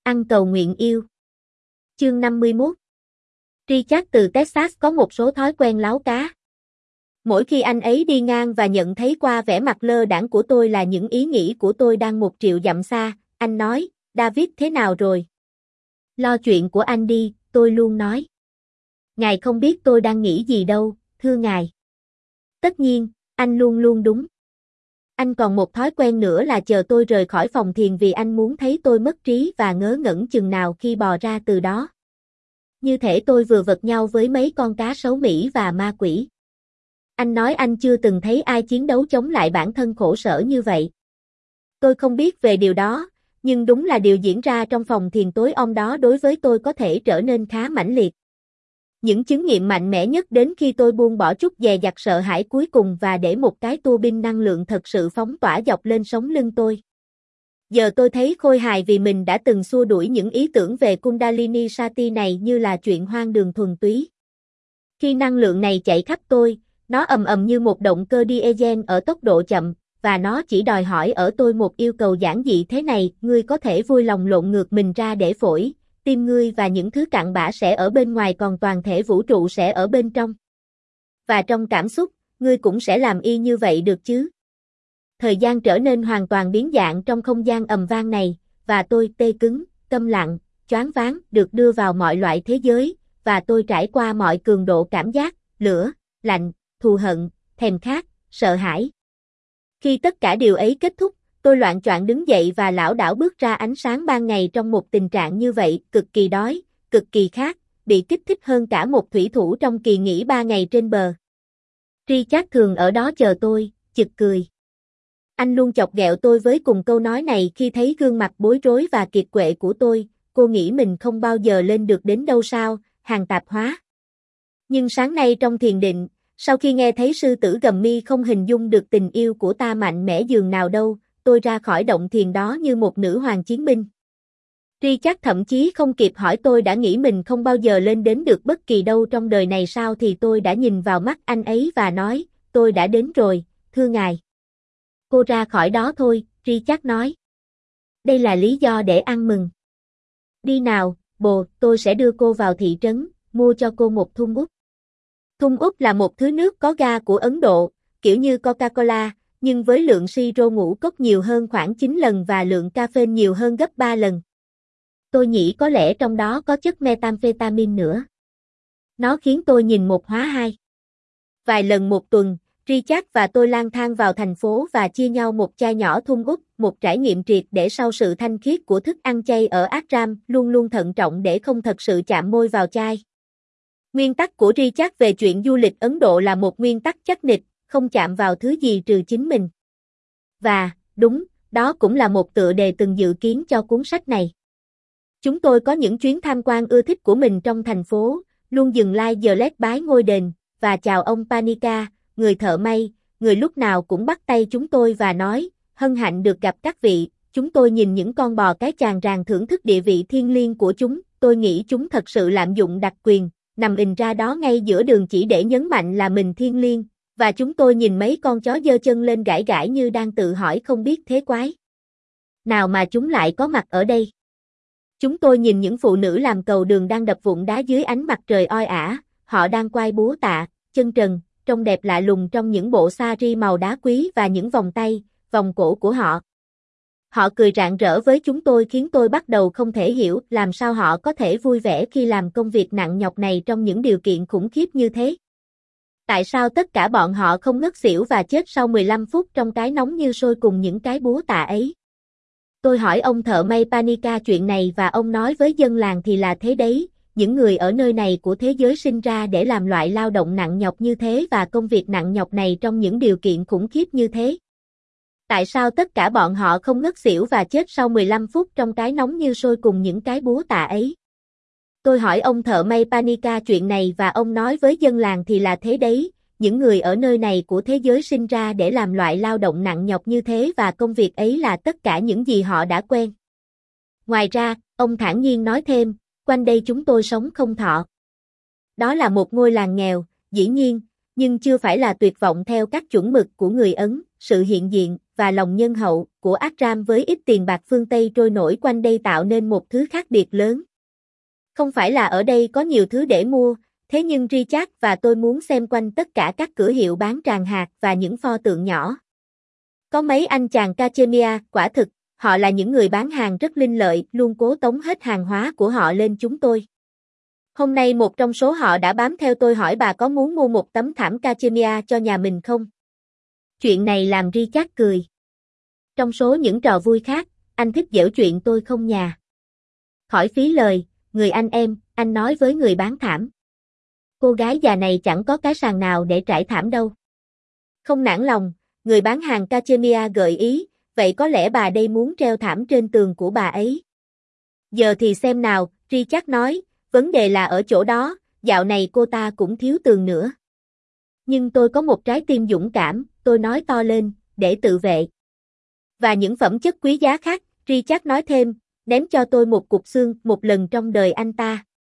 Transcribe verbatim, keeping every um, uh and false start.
Ăn cầu nguyện yêu. Chương năm mươi mốt. Richard từ Texas có một số thói quen láo cá. Mỗi khi anh ấy đi ngang và nhận thấy qua vẻ mặt lơ đãng của tôi là những ý nghĩ của tôi đang một triệu dặm xa, anh nói, David thế nào rồi? Lo chuyện của anh đi, tôi luôn nói. Ngài không biết tôi đang nghĩ gì đâu, thưa ngài. Tất nhiên, anh luôn luôn đúng. Anh còn một thói quen nữa là chờ tôi rời khỏi phòng thiền vì anh muốn thấy tôi mất trí và ngớ ngẩn chừng nào khi bò ra từ đó. Như thể tôi vừa vật nhau với mấy con cá sấu Mỹ và ma quỷ. Anh nói anh chưa từng thấy ai chiến đấu chống lại bản thân khổ sở như vậy. Tôi không biết về điều đó, nhưng đúng là điều diễn ra trong phòng thiền tối om đó đối với tôi có thể trở nên khá mãnh liệt. Những chứng nghiệm mạnh mẽ nhất đến khi tôi buông bỏ chút dè dặt sợ hãi cuối cùng và để một cái tua bin năng lượng thật sự phóng tỏa dọc lên sống lưng tôi. Giờ tôi thấy khôi hài vì mình đã từng xua đuổi những ý tưởng về Kundalini Shakti này như là chuyện hoang đường thuần túy. Khi năng lượng này chạy khắp tôi, nó ầm ầm như một động cơ diesel ở tốc độ chậm, và nó chỉ đòi hỏi ở tôi một yêu cầu giản dị thế này, ngươi có thể vui lòng lộn ngược mình ra để phổi, tim ngươi và những thứ cặn bã sẽ ở bên ngoài còn toàn thể vũ trụ sẽ ở bên trong. Và trong cảm xúc, ngươi cũng sẽ làm y như vậy được chứ? Thời gian trở nên hoàn toàn biến dạng trong không gian ầm vang này, và tôi tê cứng, câm lặng, choáng váng, được đưa vào mọi loại thế giới, và tôi trải qua mọi cường độ cảm giác, lửa, lạnh, thù hận, thèm khát, sợ hãi. Khi tất cả điều ấy kết thúc, tôi loạng choạng đứng dậy và lảo đảo bước ra ánh sáng ban ngày trong một tình trạng như vậy, cực kỳ đói, cực kỳ khát, bị kích thích hơn cả một thủy thủ trong kỳ nghỉ ba ngày trên bờ. Richard thường ở đó chờ tôi, chực cười. Anh luôn chọc ghẹo tôi với cùng câu nói này khi thấy gương mặt bối rối và kiệt quệ của tôi, cô nghĩ mình không bao giờ lên được đến đâu sao, hàng tạp hóa. Nhưng sáng nay trong thiền định, sau khi nghe thấy sư tử gầm mi không hình dung được tình yêu của ta mạnh mẽ dường nào đâu, tôi ra khỏi động thiền đó như một nữ hoàng chiến binh. Richard thậm chí không kịp hỏi tôi đã nghĩ mình không bao giờ lên đến được bất kỳ đâu trong đời này sao thì tôi đã nhìn vào mắt anh ấy và nói, tôi đã đến rồi, thưa ngài. Cô ra khỏi đó thôi, Richard nói. Đây là lý do để ăn mừng. Đi nào, bồ, tôi sẽ đưa cô vào thị trấn, mua cho cô một thung úp. Thung úp là một thứ nước có ga của Ấn Độ, kiểu như Coca-Cola, nhưng với lượng siro ngũ cốc nhiều hơn khoảng chín lần và lượng caffeine nhiều hơn gấp ba lần. Tôi nghĩ có lẽ trong đó có chất methamphetamine nữa. Nó khiến tôi nhìn một hóa hai. Vài lần một tuần, Richard và tôi lang thang vào thành phố và chia nhau một chai nhỏ thung úp, một trải nghiệm triệt để sau sự thanh khiết của thức ăn chay ở Ashram, luôn luôn thận trọng để không thật sự chạm môi vào chai. Nguyên tắc của Richard về chuyện du lịch Ấn Độ là một nguyên tắc chắc nịch, không chạm vào thứ gì trừ chính mình. Và, đúng, đó cũng là một tựa đề từng dự kiến cho cuốn sách này. Chúng tôi có những chuyến tham quan ưa thích của mình trong thành phố, luôn dừng lại giờ lét bái ngôi đền, và chào ông Panika, người thợ may, người lúc nào cũng bắt tay chúng tôi và nói, hân hạnh được gặp các vị. Chúng tôi nhìn những con bò cái tràn tràn thưởng thức địa vị thiêng liêng của chúng, tôi nghĩ chúng thật sự lạm dụng đặc quyền, nằm ình ra đó ngay giữa đường chỉ để nhấn mạnh là mình thiêng liêng, và chúng tôi nhìn mấy con chó giơ chân lên gãi gãi như đang tự hỏi không biết thế quái nào mà chúng lại có mặt ở đây. Chúng tôi nhìn những phụ nữ làm cầu đường đang đập vụn đá dưới ánh mặt trời oi ả, họ đang quay búa tạ, chân trần, trông đẹp lạ lùng trong những bộ sari màu đá quý và những vòng tay, vòng cổ của họ. Họ cười rạng rỡ với chúng tôi khiến tôi bắt đầu không thể hiểu làm sao họ có thể vui vẻ khi làm công việc nặng nhọc này trong những điều kiện khủng khiếp như thế. Tại sao tất cả bọn họ không ngất xỉu và chết sau mười lăm phút trong cái nóng như sôi cùng những cái búa tạ ấy? Tôi hỏi ông thợ may Panika chuyện này và ông nói với dân làng thì là thế đấy, những người ở nơi này của thế giới sinh ra để làm loại lao động nặng nhọc như thế và công việc nặng nhọc này trong những điều kiện khủng khiếp như thế. Tại sao tất cả bọn họ không ngất xỉu và chết sau mười lăm phút trong cái nóng như sôi cùng những cái búa tạ ấy? Tôi hỏi ông thợ may Panika chuyện này và ông nói với dân làng thì là thế đấy, những người ở nơi này của thế giới sinh ra để làm loại lao động nặng nhọc như thế và công việc ấy là tất cả những gì họ đã quen. Ngoài ra, ông thản nhiên nói thêm, quanh đây chúng tôi sống không thọ. Đó là một ngôi làng nghèo, dĩ nhiên, nhưng chưa phải là tuyệt vọng theo các chuẩn mực của người Ấn, sự hiện diện và lòng nhân hậu của Akram với ít tiền bạc phương Tây trôi nổi quanh đây tạo nên một thứ khác biệt lớn. Không phải là ở đây có nhiều thứ để mua, thế nhưng Richard và tôi muốn xem quanh tất cả các cửa hiệu bán tràng hạt và những pho tượng nhỏ. Có mấy anh chàng Cachemia, quả thực, họ là những người bán hàng rất linh lợi, luôn cố tống hết hàng hóa của họ lên chúng tôi. Hôm nay một trong số họ đã bám theo tôi hỏi bà có muốn mua một tấm thảm Cachemia cho nhà mình không? Chuyện này làm Richard cười. Trong số những trò vui khác, anh thích giễu chuyện tôi không nhà. Khỏi phí lời, người anh em, anh nói với người bán thảm. Cô gái già này chẳng có cái sàn nào để trải thảm đâu. Không nản lòng, người bán hàng Cachemia gợi ý, vậy có lẽ bà đây muốn treo thảm trên tường của bà ấy. Giờ thì xem nào, Richard nói, vấn đề là ở chỗ đó, dạo này cô ta cũng thiếu tường nữa. Nhưng tôi có một trái tim dũng cảm, tôi nói to lên, để tự vệ. Và những phẩm chất quý giá khác, Richard nói thêm, ném cho tôi một cục xương một lần trong đời anh ta.